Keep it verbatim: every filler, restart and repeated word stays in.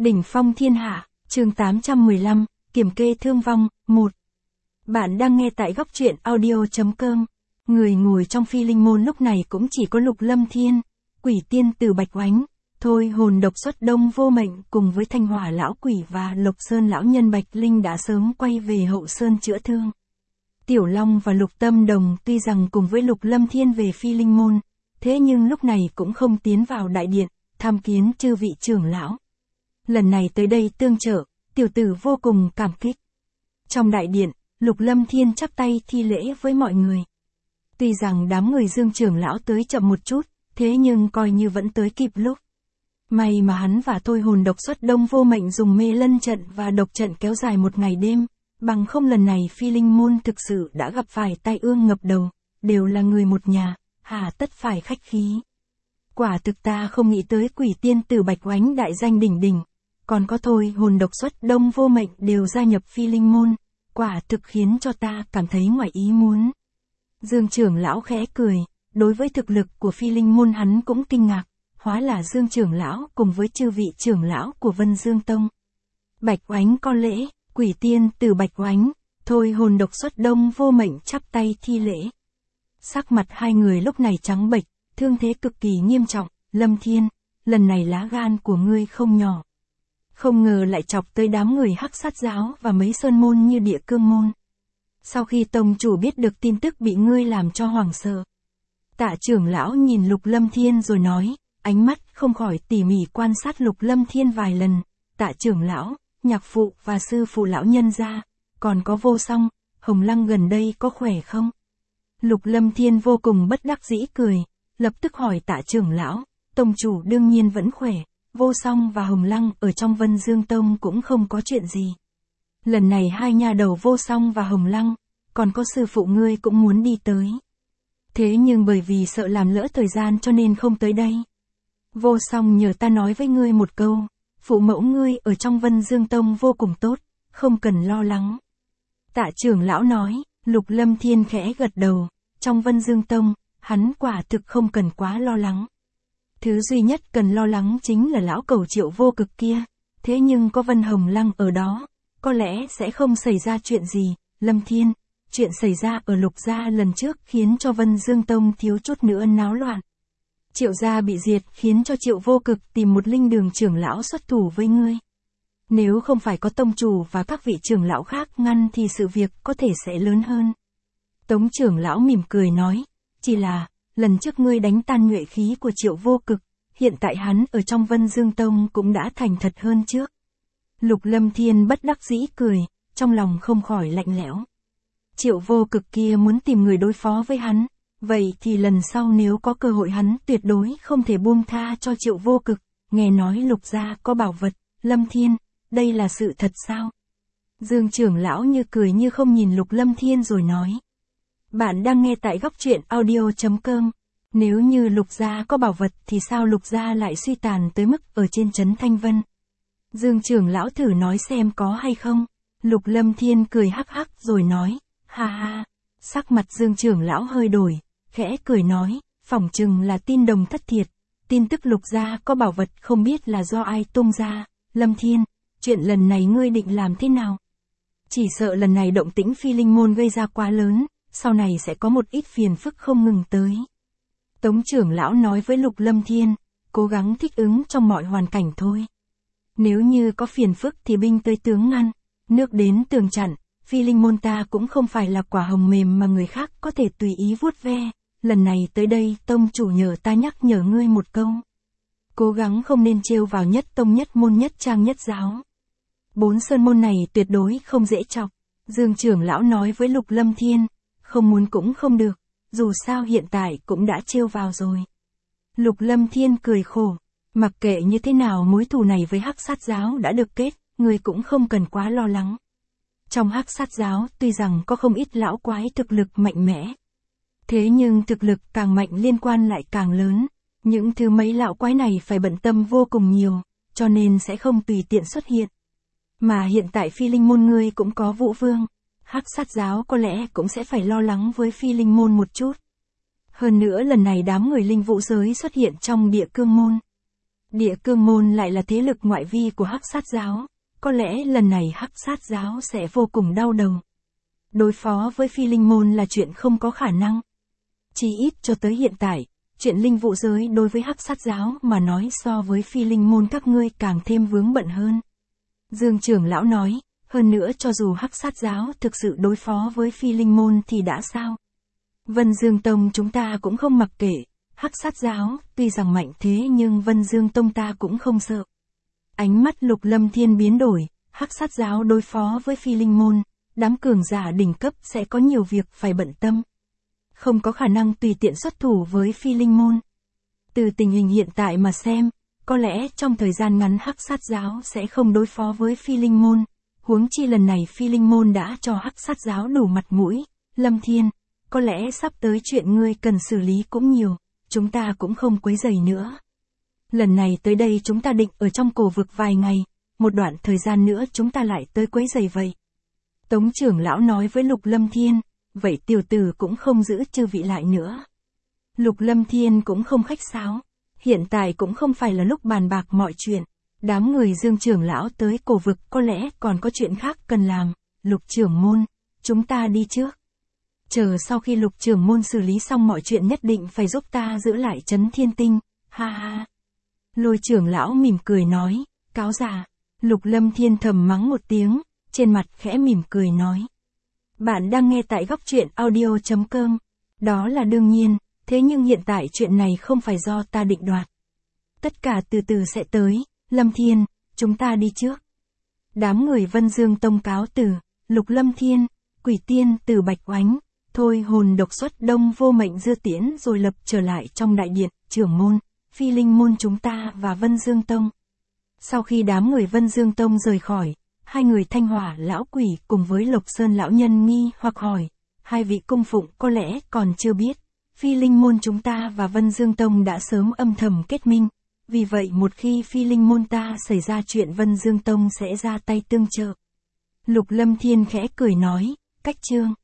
Đỉnh phong thiên hạ, chương tám trăm mười lăm, kiểm kê thương vong, một. Bạn đang nghe tại góc truyện audio.com. Người ngồi trong phi linh môn lúc này cũng chỉ có Lục Lâm Thiên, quỷ tiên từ Bạch Oánh, thôi hồn độc xuất Đông Vô Mệnh cùng với Thanh Hỏa lão quỷ và Lộc Sơn lão nhân Bạch Linh đã sớm quay về hậu sơn chữa thương. Tiểu Long và Lục Tâm Đồng tuy rằng cùng với Lục Lâm Thiên về phi linh môn, thế nhưng lúc này cũng không tiến vào đại điện, tham kiến chư vị trưởng lão. Lần này tới đây tương trợ, tiểu tử vô cùng cảm kích. Trong đại điện, Lục Lâm Thiên chắp tay thi lễ với mọi người. Tuy rằng đám người Dương trưởng lão tới chậm một chút, thế nhưng coi như vẫn tới kịp lúc. May mà hắn và thôi hồn độc xuất Đông Vô Mệnh dùng mê lân trận và độc trận kéo dài một ngày đêm, bằng không lần này phi linh môn thực sự đã gặp phải tai ương ngập đầu, đều là người một nhà, hà tất phải khách khí. Quả thực ta không nghĩ tới quỷ tiên từ Bạch Oánh đại danh đỉnh đỉnh, còn có thôi hồn độc xuất Đông Vô Mệnh đều gia nhập phi linh môn, quả thực khiến cho ta cảm thấy ngoài ý muốn. Dương trưởng lão khẽ cười, đối với thực lực của phi linh môn hắn cũng kinh ngạc, hóa là Dương trưởng lão cùng với chư vị trưởng lão của Vân Dương Tông. Bạch Oánh có lễ, quỷ tiên từ Bạch Oánh, thôi hồn độc xuất Đông Vô Mệnh chắp tay thi lễ. Sắc mặt hai người lúc này trắng bệch, thương thế cực kỳ nghiêm trọng. Lâm Thiên, lần này lá gan của ngươi không nhỏ. Không ngờ lại chọc tới đám người Hắc Sát giáo và mấy sơn môn như Địa Cương môn. Sau khi tông chủ biết được tin tức bị ngươi làm cho hoảng sợ. Tạ trưởng lão nhìn Lục Lâm Thiên rồi nói, ánh mắt không khỏi tỉ mỉ quan sát Lục Lâm Thiên vài lần. Tạ trưởng lão, nhạc phụ và sư phụ lão nhân gia, còn có Vô Song, Hồng Lăng gần đây có khỏe không? Lục Lâm Thiên vô cùng bất đắc dĩ cười, lập tức hỏi Tạ trưởng lão, tông chủ đương nhiên vẫn khỏe, Vô Song và Hồng Lăng ở trong Vân Dương Tông cũng không có chuyện gì. Lần này hai nhà đầu Vô Song và Hồng Lăng, còn có sư phụ ngươi cũng muốn đi tới. Thế nhưng bởi vì sợ làm lỡ thời gian cho nên không tới đây. Vô Song nhờ ta nói với ngươi một câu, phụ mẫu ngươi ở trong Vân Dương Tông vô cùng tốt, không cần lo lắng. Tạ trưởng lão nói, Lục Lâm Thiên khẽ gật đầu, trong Vân Dương Tông, hắn quả thực không cần quá lo lắng. Thứ duy nhất cần lo lắng chính là lão cầu Triệu Vô Cực kia, thế nhưng có Vân Hồng Lăng ở đó, có lẽ sẽ không xảy ra chuyện gì. Lâm Thiên, chuyện xảy ra ở Lục gia lần trước khiến cho Vân Dương Tông thiếu chút nữa náo loạn. Triệu gia bị diệt khiến cho Triệu Vô Cực tìm một linh đường trưởng lão xuất thủ với ngươi. Nếu không phải có tông chủ và các vị trưởng lão khác ngăn thì sự việc có thể sẽ lớn hơn. Tống trưởng lão mỉm cười nói, chỉ là, lần trước ngươi đánh tan nhuệ khí của Triệu Vô Cực, hiện tại hắn ở trong Vân Dương Tông cũng đã thành thật hơn trước. Lục Lâm Thiên bất đắc dĩ cười, trong lòng không khỏi lạnh lẽo. Triệu Vô Cực kia muốn tìm người đối phó với hắn, vậy thì lần sau nếu có cơ hội hắn tuyệt đối không thể buông tha cho Triệu Vô Cực. Nghe nói Lục gia có bảo vật, Lâm Thiên, đây là sự thật sao? Dương trưởng lão như cười như không nhìn Lục Lâm Thiên rồi nói. Bạn đang nghe tại góc truyện audio.com. Nếu như Lục gia có bảo vật thì sao Lục gia lại suy tàn tới mức ở trên trấn Thanh Vân? Dương trưởng lão thử nói xem có hay không? Lục Lâm Thiên cười hắc hắc rồi nói, ha ha. Sắc mặt Dương trưởng lão hơi đổi, khẽ cười nói, phỏng chừng là tin đồn thất thiệt. Tin tức Lục gia có bảo vật không biết là do ai tung ra. Lâm Thiên, chuyện lần này ngươi định làm thế nào? Chỉ sợ lần này động tĩnh phi linh môn gây ra quá lớn, sau này sẽ có một ít phiền phức không ngừng tới. Tống trưởng lão nói với Lục Lâm Thiên, cố gắng thích ứng trong mọi hoàn cảnh thôi. Nếu như có phiền phức thì binh tới tướng ngăn, nước đến tường chặn, phi linh môn ta cũng không phải là quả hồng mềm mà người khác có thể tùy ý vuốt ve. Lần này tới đây tông chủ nhờ ta nhắc nhở ngươi một câu. Cố gắng không nên trêu vào nhất tông nhất môn nhất trang nhất giáo. Bốn sơn môn này tuyệt đối không dễ chọc. Dương trưởng lão nói với Lục Lâm Thiên, không muốn cũng không được, dù sao hiện tại cũng đã trêu vào rồi. Lục Lâm Thiên cười khổ, mặc kệ như thế nào mối thù này với Hắc Sát giáo đã được kết, người cũng không cần quá lo lắng. Trong Hắc Sát giáo tuy rằng có không ít lão quái thực lực mạnh mẽ, thế nhưng thực lực càng mạnh liên quan lại càng lớn. Những thứ mấy lão quái này phải bận tâm vô cùng nhiều, cho nên sẽ không tùy tiện xuất hiện. Mà hiện tại phi linh môn ngươi cũng có Vũ Vương, Hắc Sát giáo có lẽ cũng sẽ phải lo lắng với phi linh môn một chút. Hơn nữa lần này đám người linh vũ giới xuất hiện trong Địa Cương môn. Địa Cương môn lại là thế lực ngoại vi của Hắc Sát giáo, có lẽ lần này Hắc Sát giáo sẽ vô cùng đau đầu. Đối phó với Phi Linh môn là chuyện không có khả năng. Chỉ ít cho tới hiện tại, chuyện linh vụ giới đối với Hắc Sát giáo mà nói so với Phi Linh môn các ngươi càng thêm vướng bận hơn. Dương trưởng lão nói, hơn nữa cho dù Hắc Sát giáo thực sự đối phó với Phi Linh môn thì đã sao? Vân Dương Tông chúng ta cũng không mặc kệ, Hắc Sát giáo tuy rằng mạnh thế nhưng Vân Dương Tông ta cũng không sợ. Ánh mắt Lục Lâm Thiên biến đổi, Hắc Sát giáo đối phó với Phi Linh môn, đám cường giả đỉnh cấp sẽ có nhiều việc phải bận tâm. Không có khả năng tùy tiện xuất thủ với Phi Linh môn. Từ tình hình hiện tại mà xem, có lẽ trong thời gian ngắn Hắc Sát giáo sẽ không đối phó với Phi Linh môn, huống chi lần này Phi Linh môn đã cho Hắc Sát giáo đủ mặt mũi. Lâm Thiên, có lẽ sắp tới chuyện ngươi cần xử lý cũng nhiều, chúng ta cũng không quấy rầy nữa. Lần này tới đây chúng ta định ở trong cổ vực vài ngày, một đoạn thời gian nữa chúng ta lại tới quấy rầy vậy. Tống trưởng lão nói với Lục Lâm Thiên, vậy tiểu tử cũng không giữ chư vị lại nữa. Lục Lâm Thiên cũng không khách sáo, hiện tại cũng không phải là lúc bàn bạc mọi chuyện. Đám người Dương trưởng lão tới cổ vực có lẽ còn có chuyện khác cần làm. Lục trưởng môn, chúng ta đi trước. Chờ sau khi Lục trưởng môn xử lý xong mọi chuyện nhất định phải giúp ta giữ lại Trấn Thiên Tinh, ha ha. Lôi trưởng lão mỉm cười nói, cáo giả. Lục Lâm Thiên thầm mắng một tiếng, trên mặt khẽ mỉm cười nói. Bạn đang nghe tại góc truyện audio chấm com. Đó là đương nhiên, thế nhưng hiện tại chuyện này không phải do ta định đoạt. Tất cả từ từ sẽ tới, Lâm Thiên, chúng ta đi trước. Đám người Vân Dương Tông cáo từ, Lục Lâm Thiên, Quỷ Tiên từ Bạch Oánh, thôi hồn độc xuất Đông Vô Mệnh Dư Tiễn rồi lập trở lại trong đại điện, trưởng môn, Phi Linh môn chúng ta và Vân Dương Tông. Sau khi đám người Vân Dương Tông rời khỏi, hai người Thanh Hỏa lão quỷ cùng với Lộc Sơn lão nhân nghi hoặc hỏi, hai vị cung phụng có lẽ còn chưa biết, Phi Linh môn chúng ta và Vân Dương Tông đã sớm âm thầm kết minh, vì vậy một khi Phi Linh môn ta xảy ra chuyện Vân Dương Tông sẽ ra tay tương trợ. Lục Lâm Thiên khẽ cười nói, cách chương.